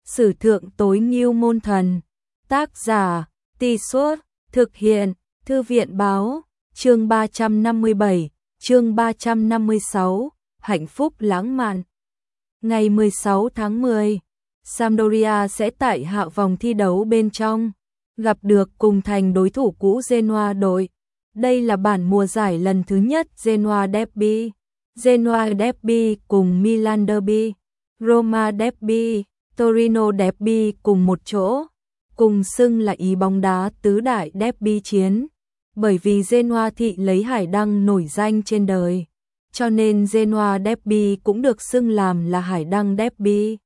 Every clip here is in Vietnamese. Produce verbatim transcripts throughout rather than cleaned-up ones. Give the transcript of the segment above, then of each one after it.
Sử thượng tối ngưu môn thần. Tác giả, Tì Suốt, thực hiện, Thư viện báo, chương ba trăm năm mươi bảy, chương ba trăm năm mươi sáu, hạnh phúc lãng mạn. Ngày mười sáu tháng mười, Sampdoria sẽ tại hạ vòng thi đấu bên trong, gặp được cùng thành đối thủ cũ Genoa đội. Đây là bản mùa giải lần thứ nhất Genoa Derby, Genoa Derby cùng Milan Derby, Roma Derby, Torino Derby cùng một chỗ, cùng xưng là ý bóng đá tứ đại derby chiến, bởi vì Genoa thị lấy hải đăng nổi danh trên đời, cho nên Genoa Derby cũng được xưng làm là hải đăng derby.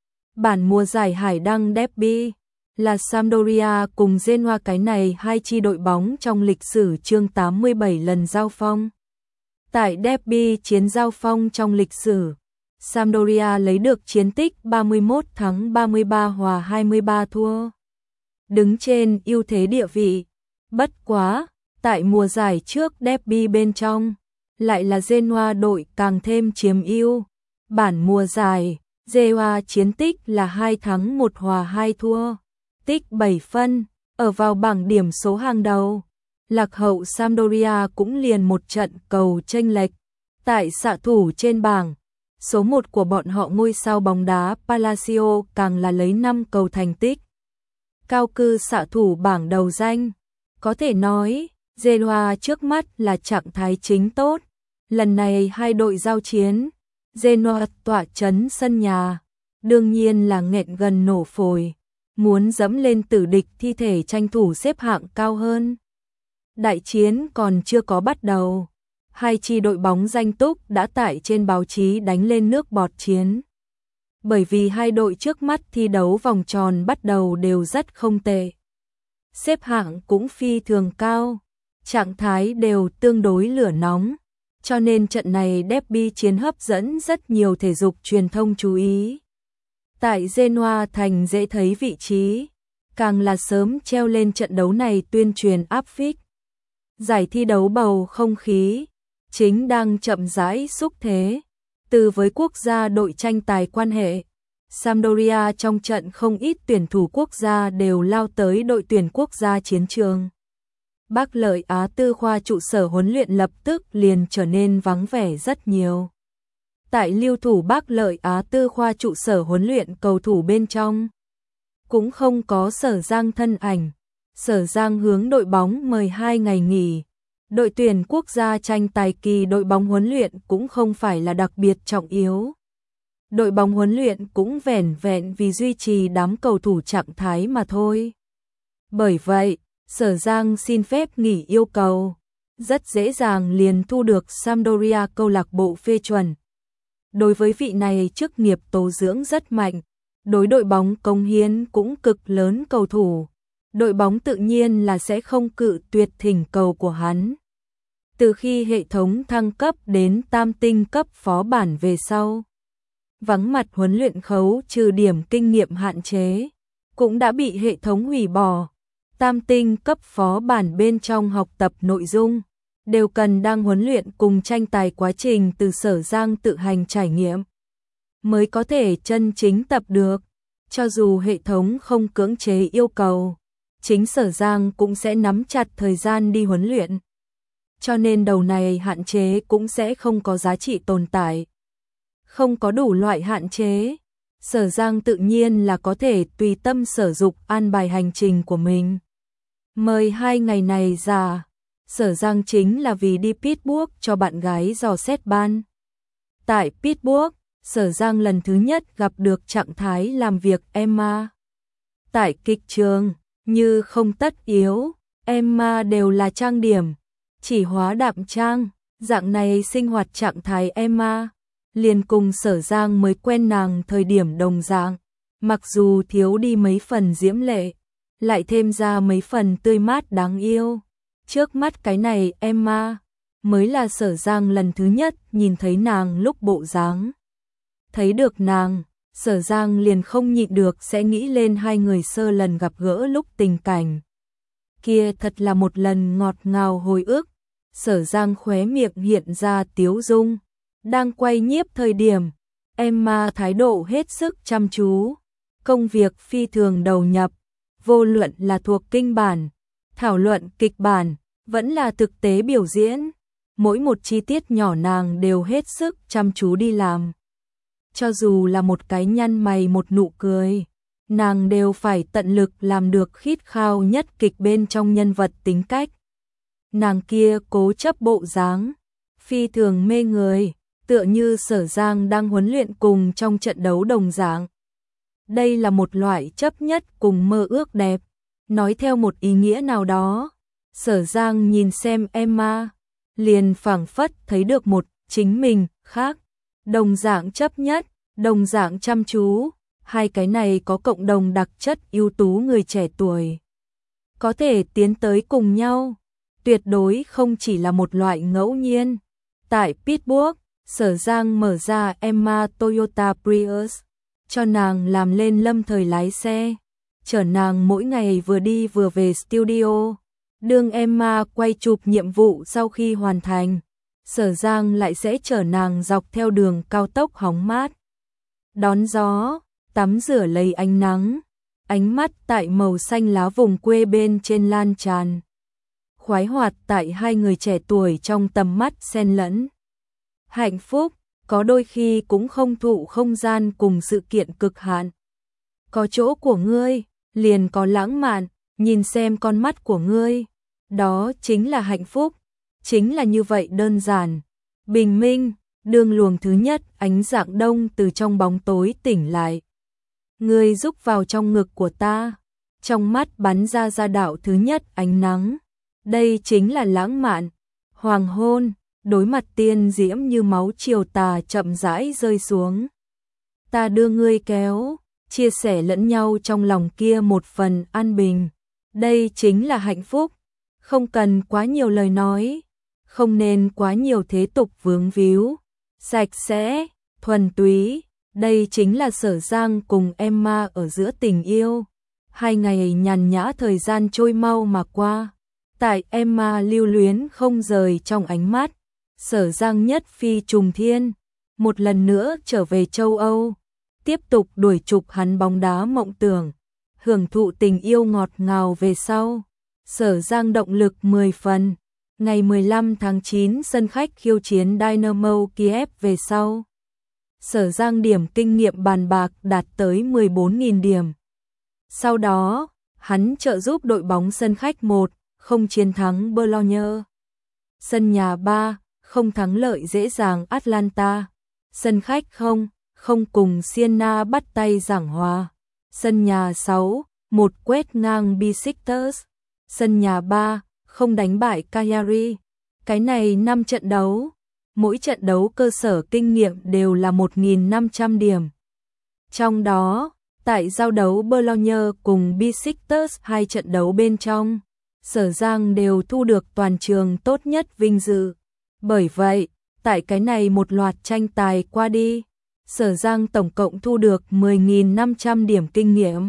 Bản mùa giải hải đăng derby là Sampdoria cùng Genoa, cái này hai chi đội bóng trong lịch sử chương tám mươi bảy lần giao phong. Tại derby chiến giao phong trong lịch sử, Sampdoria lấy được chiến tích ba mươi mốt thắng ba mươi ba hòa hai mươi ba thua, đứng trên ưu thế địa vị. Bất quá, tại mùa giải trước derby bên trong, lại là Genoa đội càng thêm chiếm ưu. Bản mùa giải, Genoa chiến tích là hai thắng một hòa hai thua, tích bảy phân, ở vào bảng điểm số hàng đầu. Lạc hậu Sampdoria cũng liền một trận cầu chênh lệch. Tại xạ thủ trên bảng, số một của bọn họ ngôi sao bóng đá Palacio càng là lấy năm cầu thành tích cao cư xạ thủ bảng đầu danh. Có thể nói, Genoa trước mắt là trạng thái chính tốt. Lần này hai đội giao chiến, Genoa tỏa trấn sân nhà, đương nhiên là nghẹn gần nổ phổi, muốn dẫm lên tử địch thi thể tranh thủ xếp hạng cao hơn. Đại chiến còn chưa có bắt đầu, hai chi đội bóng danh túc đã tại trên báo chí đánh lên nước bọt chiến. Bởi vì hai đội trước mắt thi đấu vòng tròn bắt đầu đều rất không tệ, xếp hạng cũng phi thường cao, trạng thái đều tương đối lửa nóng, cho nên trận này derby chiến hấp dẫn rất nhiều thể dục truyền thông chú ý. Tại Genoa thành dễ thấy vị trí, càng là sớm treo lên trận đấu này tuyên truyền áp phích. Giải thi đấu bầu không khí chính đang chậm rãi xúc thế, từ với quốc gia đội tranh tài quan hệ. Sampdoria trong trận không ít tuyển thủ quốc gia đều lao tới đội tuyển quốc gia chiến trường. Bắc Lợi Á Tư khoa trụ sở huấn luyện lập tức liền trở nên vắng vẻ rất nhiều. Tại lưu thủ Bắc Lợi Á Tư khoa trụ sở huấn luyện, cầu thủ bên trong cũng không có Sở Giang thân ảnh. Sở Giang hướng đội bóng mời hai ngày nghỉ. Đội tuyển quốc gia tranh tài kỳ đội bóng huấn luyện cũng không phải là đặc biệt trọng yếu. Đội bóng huấn luyện cũng vẻn vẹn vì duy trì đám cầu thủ trạng thái mà thôi. Bởi vậy, Sở Giang xin phép nghỉ yêu cầu, rất dễ dàng liền thu được Sampdoria câu lạc bộ phê chuẩn. Đối với vị này chức nghiệp tố dưỡng rất mạnh, đối đội bóng cống hiến cũng cực lớn cầu thủ, đội bóng tự nhiên là sẽ không cự tuyệt thỉnh cầu của hắn. Từ khi hệ thống thăng cấp đến tam tinh cấp phó bản về sau, vắng mặt huấn luyện khấu trừ điểm kinh nghiệm hạn chế cũng đã bị hệ thống hủy bỏ. Tam tinh cấp phó bản bên trong học tập nội dung đều cần đang huấn luyện cùng tranh tài quá trình từ Sở Giang tự hành trải nghiệm mới có thể chân chính tập được. Cho dù hệ thống không cưỡng chế yêu cầu, chính Sở Giang cũng sẽ nắm chặt thời gian đi huấn luyện, cho nên đầu này hạn chế cũng sẽ không có giá trị tồn tại. Không có đủ loại hạn chế, Sở Giang tự nhiên là có thể tùy tâm sở dục an bài hành trình của mình. Mời hai ngày này ra, Sở Giang chính là vì đi Pittsburgh cho bạn gái dò xét ban. Tại Pittsburgh, Sở Giang lần thứ nhất gặp được trạng thái làm việc Emma. Tại kịch trường, như không tất yếu, Emma đều là trang điểm, chỉ hóa đạm trang, dạng này sinh hoạt trạng thái Emma liền cùng Sở Giang mới quen nàng thời điểm đồng dạng, mặc dù thiếu đi mấy phần diễm lệ, lại thêm ra mấy phần tươi mát đáng yêu. Trước mắt cái này Emma mới là Sở Giang lần thứ nhất nhìn thấy nàng lúc bộ dáng. Thấy được nàng, Sở Giang liền không nhịn được sẽ nghĩ lên hai người sơ lần gặp gỡ lúc tình cảnh kia, thật là một lần ngọt ngào hồi ức. Sở Giang khóe miệng hiện ra tiếu dung. Đang quay nhiếp thời điểm, Emma thái độ hết sức chăm chú, công việc phi thường đầu nhập, vô luận là thuộc kinh bản, thảo luận kịch bản, vẫn là thực tế biểu diễn, mỗi một chi tiết nhỏ nàng đều hết sức chăm chú đi làm. Cho dù là một cái nhăn mày một nụ cười, nàng đều phải tận lực làm được khít khao nhất kịch bên trong nhân vật tính cách. Nàng kia cố chấp bộ dáng, phi thường mê người, tựa như Sở Giang đang huấn luyện cùng trong trận đấu đồng dạng. Đây là một loại chấp nhất cùng mơ ước đẹp, nói theo một ý nghĩa nào đó. Sở Giang nhìn xem Emma, liền phảng phất thấy được một chính mình khác, đồng dạng chấp nhất, đồng dạng chăm chú, hai cái này có cộng đồng đặc chất ưu tú người trẻ tuổi. Có thể tiến tới cùng nhau, tuyệt đối không chỉ là một loại ngẫu nhiên. Tại Pittsburgh, Sở Giang mở ra Emma Toyota Prius, cho nàng làm lên lâm thời lái xe, chở nàng mỗi ngày vừa đi vừa về studio. Đương Emma quay chụp nhiệm vụ sau khi hoàn thành, Sở Giang lại sẽ chở nàng dọc theo đường cao tốc hóng mát, đón gió, tắm rửa lấy ánh nắng, ánh mắt tại màu xanh lá vùng quê bên trên lan tràn. Khoái hoạt tại hai người trẻ tuổi trong tầm mắt xen lẫn. Hạnh phúc, có đôi khi cũng không thụ không gian cùng sự kiện cực hạn. Có chỗ của ngươi, liền có lãng mạn, nhìn xem con mắt của ngươi. Đó chính là hạnh phúc, chính là như vậy đơn giản. Bình minh, đường luồng thứ nhất ánh dạng đông từ trong bóng tối tỉnh lại. Ngươi rúc vào trong ngực của ta, trong mắt bắn ra ra đạo thứ nhất ánh nắng. Đây chính là lãng mạn. Hoàng hôn, đối mặt tiên diễm như máu chiều tà chậm rãi rơi xuống. Ta đưa ngươi kéo, chia sẻ lẫn nhau trong lòng kia một phần an bình. Đây chính là hạnh phúc. Không cần quá nhiều lời nói, không nên quá nhiều thế tục vướng víu, sạch sẽ, thuần túy. Đây chính là Sở Giang cùng Emma ở giữa tình yêu. Hai ngày nhàn nhã thời gian trôi mau mà qua. Tại Emma lưu luyến không rời trong ánh mắt, Sở Giang nhất phi trùng thiên, một lần nữa trở về châu Âu, tiếp tục đuổi trục hắn bóng đá mộng tưởng, hưởng thụ tình yêu ngọt ngào về sau. Sở Giang động lực mười phần, ngày mười lăm tháng chín sân khách khiêu chiến Dynamo Kiev về sau. Sở Giang điểm kinh nghiệm bàn bạc đạt tới mười bốn nghìn điểm. Sau đó, hắn trợ giúp đội bóng sân khách một không chiến thắng Bologna. Sân nhà ba không thắng lợi dễ dàng Atlanta. Sân khách không không cùng Siena bắt tay giảng hòa. Sân nhà sáu một quét ngang Besiktas. Sân nhà ba không đánh bại Cagliari. Cái này năm trận đấu, mỗi trận đấu cơ sở kinh nghiệm đều là một nghìn năm trăm điểm. Trong đó, tại giao đấu Bologna cùng Besiktas hai trận đấu bên trong, Sở Giang đều thu được toàn trường tốt nhất vinh dự. Bởi vậy, tại cái này một loạt tranh tài qua đi, Sở Giang tổng cộng thu được mười nghìn năm trăm điểm kinh nghiệm.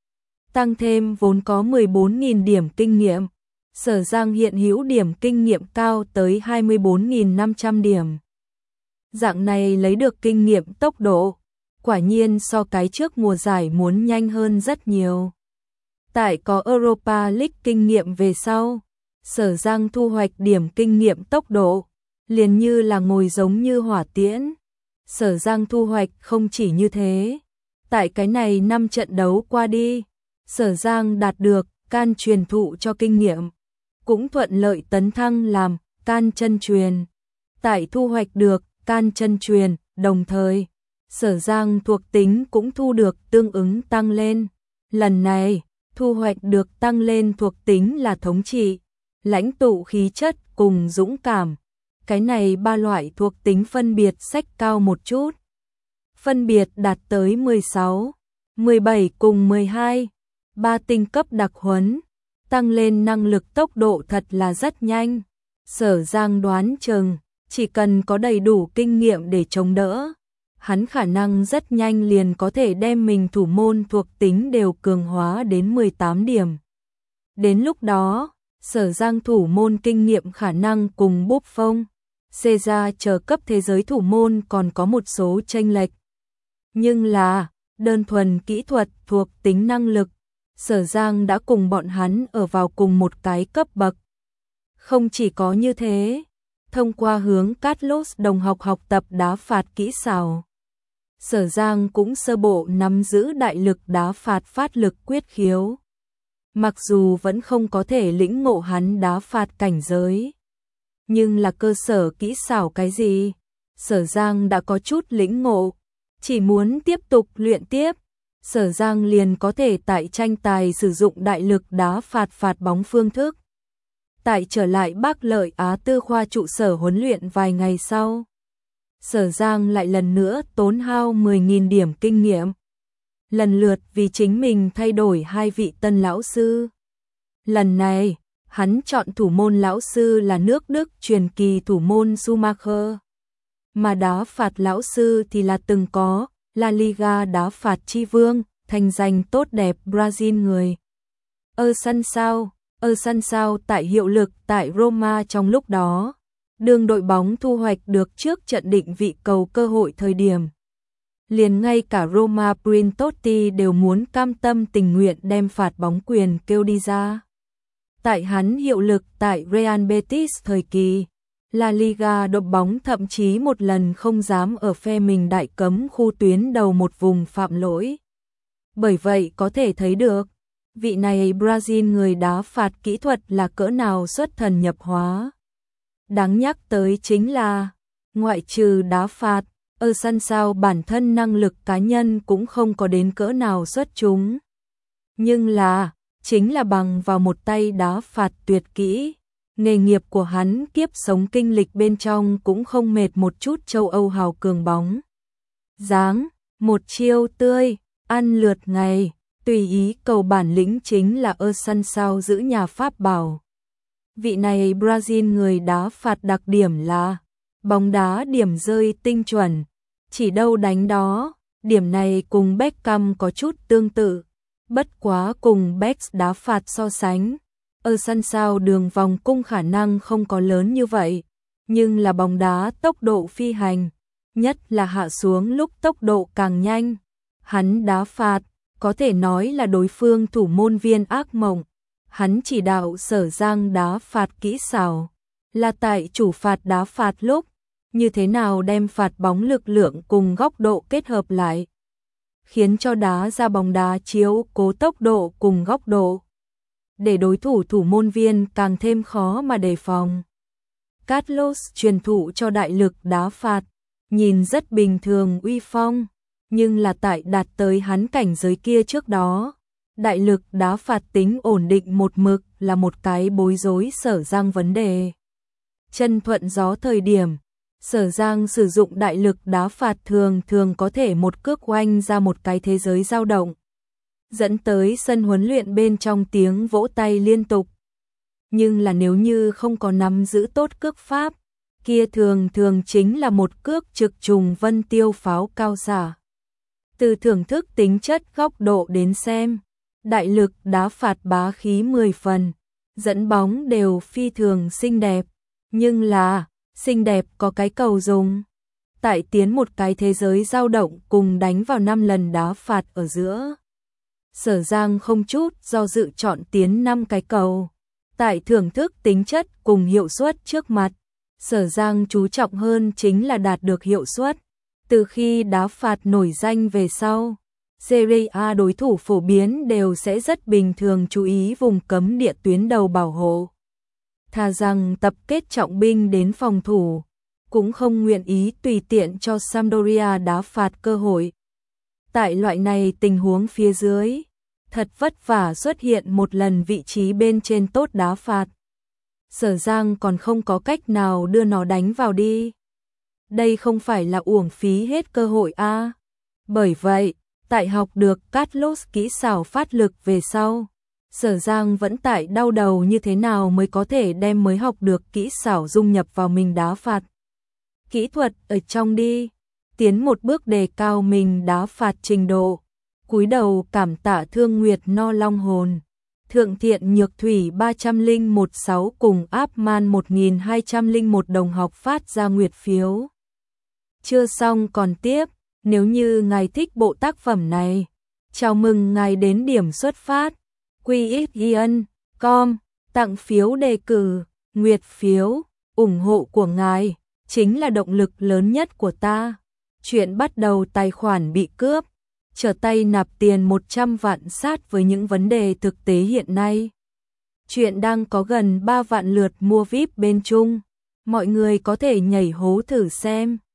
Tăng thêm vốn có mười bốn nghìn điểm kinh nghiệm, Sở Giang hiện hữu điểm kinh nghiệm cao tới hai mươi bốn nghìn năm trăm điểm. Dạng này lấy được kinh nghiệm tốc độ, quả nhiên so cái trước mùa giải muốn nhanh hơn rất nhiều. Tại có Europa League kinh nghiệm về sau, Sở Giang thu hoạch điểm kinh nghiệm tốc độ, liền như là ngồi giống như hỏa tiễn. Sở Giang thu hoạch không chỉ như thế, tại cái này năm trận đấu qua đi, Sở Giang đạt được can truyền thụ cho kinh nghiệm, cũng thuận lợi tấn thăng làm can chân truyền. Tại thu hoạch được can chân truyền, đồng thời, Sở Giang thuộc tính cũng thu được tương ứng tăng lên. Lần này, thu hoạch được tăng lên thuộc tính là thống trị, lãnh tụ khí chất cùng dũng cảm. Cái này ba loại thuộc tính phân biệt sách cao một chút. Phân biệt đạt tới mười sáu, mười bảy cùng mười hai. Ba tinh cấp đặc huấn, tăng lên năng lực tốc độ thật là rất nhanh. Sở Giang đoán chừng, chỉ cần có đầy đủ kinh nghiệm để chống đỡ, hắn khả năng rất nhanh liền có thể đem mình thủ môn thuộc tính đều cường hóa đến mười tám điểm. Đến lúc đó, Sở Giang thủ môn kinh nghiệm khả năng cùng Buffon, Caesar chờ cấp thế giới thủ môn còn có một số chênh lệch. Nhưng là, đơn thuần kỹ thuật thuộc tính năng lực, Sở Giang đã cùng bọn hắn ở vào cùng một cái cấp bậc. Không chỉ có như thế, thông qua hướng Carlos đồng học học tập đá phạt kỹ xảo, Sở Giang cũng sơ bộ nắm giữ đại lực đá phạt phát lực quyết khiếu. Mặc dù vẫn không có thể lĩnh ngộ hắn đá phạt cảnh giới, nhưng là cơ sở kỹ xảo cái gì, Sở Giang đã có chút lĩnh ngộ, chỉ muốn tiếp tục luyện tiếp, Sở Giang liền có thể tại tranh tài sử dụng đại lực đá phạt phạt bóng phương thức. Tại trở lại Bắc Lợi Á Tư khoa trụ sở huấn luyện vài ngày sau, Sở Giang lại lần nữa tốn hao mười nghìn điểm kinh nghiệm. Lần lượt vì chính mình thay đổi hai vị tân lão sư. Lần này, hắn chọn thủ môn lão sư là nước Đức truyền kỳ thủ môn Schumacher. Mà đá phạt lão sư thì là từng có La Liga đá phạt chi vương, thành danh tốt đẹp Brazil người. Ở sân sau, ở sân sau tại hiệu lực tại Roma trong lúc đó, đường đội bóng thu hoạch được trước trận định vị cầu cơ hội thời điểm. Liền ngay cả Roma Printotti đều muốn cam tâm tình nguyện đem phạt bóng quyền kêu đi ra. Tại hắn hiệu lực tại Real Betis thời kỳ, La Liga đội bóng thậm chí một lần không dám ở phe mình đại cấm khu tuyến đầu một vùng phạm lỗi. Bởi vậy có thể thấy được, vị này Brazil người đá phạt kỹ thuật là cỡ nào xuất thần nhập hóa. Đáng nhắc tới chính là, ngoại trừ đá phạt, ở sân sau bản thân năng lực cá nhân cũng không có đến cỡ nào xuất chúng. Nhưng là, chính là bằng vào một tay đá phạt tuyệt kỹ, nghề nghiệp của hắn kiếp sống kinh lịch bên trong cũng không mệt một chút châu Âu hào cường bóng. Dáng, một chiêu tươi, ăn lượt ngày, tùy ý cầu bản lĩnh chính là ở sân sau giữ nhà Pháp bảo. Vị này Brazil người đá phạt đặc điểm là bóng đá điểm rơi tinh chuẩn, chỉ đâu đánh đó, điểm này cùng Beckham có chút tương tự, bất quá cùng Beckham đá phạt so sánh, ở sân sau đường vòng cung khả năng không có lớn như vậy, nhưng là bóng đá tốc độ phi hành, nhất là hạ xuống lúc tốc độ càng nhanh, hắn đá phạt, có thể nói là đối phương thủ môn viên ác mộng. Hắn chỉ đạo Sở Giang đá phạt kỹ xảo, là tại chủ phạt đá phạt lúc, như thế nào đem phạt bóng lực lượng cùng góc độ kết hợp lại, khiến cho đá ra bóng đá chiếu cố tốc độ cùng góc độ, để đối thủ thủ môn viên càng thêm khó mà đề phòng. Carlos truyền thụ cho đại lực đá phạt, nhìn rất bình thường uy phong, nhưng là tại đạt tới hắn cảnh giới kia trước đó, đại lực đá phạt tính ổn định một mực là một cái bối rối Sở Giang vấn đề. Chân thuận gió thời điểm, Sở Giang sử dụng đại lực đá phạt thường thường có thể một cước oanh ra một cái thế giới dao động, dẫn tới sân huấn luyện bên trong tiếng vỗ tay liên tục. Nhưng là nếu như không có nắm giữ tốt cước pháp, kia thường thường chính là một cước trực trùng vân tiêu pháo cao xả. Từ thưởng thức tính chất góc độ đến xem, đại lực đá phạt bá khí mười phần, dẫn bóng đều phi thường xinh đẹp, nhưng là, xinh đẹp có cái cầu dùng. Tại tiến một cái thế giới dao động cùng đánh vào năm lần đá phạt ở giữa. Sở Giang không chút do dự chọn tiến năm cái cầu. Tại thưởng thức tính chất cùng hiệu suất trước mặt, Sở Giang chú trọng hơn chính là đạt được hiệu suất. Từ khi đá phạt nổi danh về sau, Serie A đối thủ phổ biến đều sẽ rất bình thường chú ý vùng cấm địa tuyến đầu bảo hộ. Thà rằng tập kết trọng binh đến phòng thủ, cũng không nguyện ý tùy tiện cho Sampdoria đá phạt cơ hội. Tại loại này tình huống phía dưới, thật vất vả xuất hiện một lần vị trí bên trên tốt đá phạt. Sở Giang còn không có cách nào đưa nó đánh vào đi. Đây không phải là uổng phí hết cơ hội a. À. Bởi vậy, tại học được Carlos kỹ xảo phát lực về sau, Sở Giang vẫn tại đau đầu như thế nào mới có thể đem mới học được kỹ xảo dung nhập vào mình đá phạt. Kỹ thuật ở trong đi, tiến một bước đề cao mình đá phạt trình độ, cúi đầu cảm tạ Thương Nguyệt No Long Hồn, Thượng Thiện Nhược Thủy ba không một sáu cùng áp man một nghìn hai trăm lẻ một đồng học phát ra nguyệt phiếu. Chưa xong còn tiếp. Nếu như ngài thích bộ tác phẩm này, chào mừng ngài đến điểm xuất phát quy ích yên com tặng phiếu đề cử, nguyệt phiếu, ủng hộ của ngài chính là động lực lớn nhất của ta. Chuyện bắt đầu tài khoản bị cướp, trở tay nạp tiền một trăm vạn sát với những vấn đề thực tế hiện nay. Chuyện đang có gần ba vạn lượt mua vi ai pi bên Trung, mọi người có thể nhảy hố thử xem.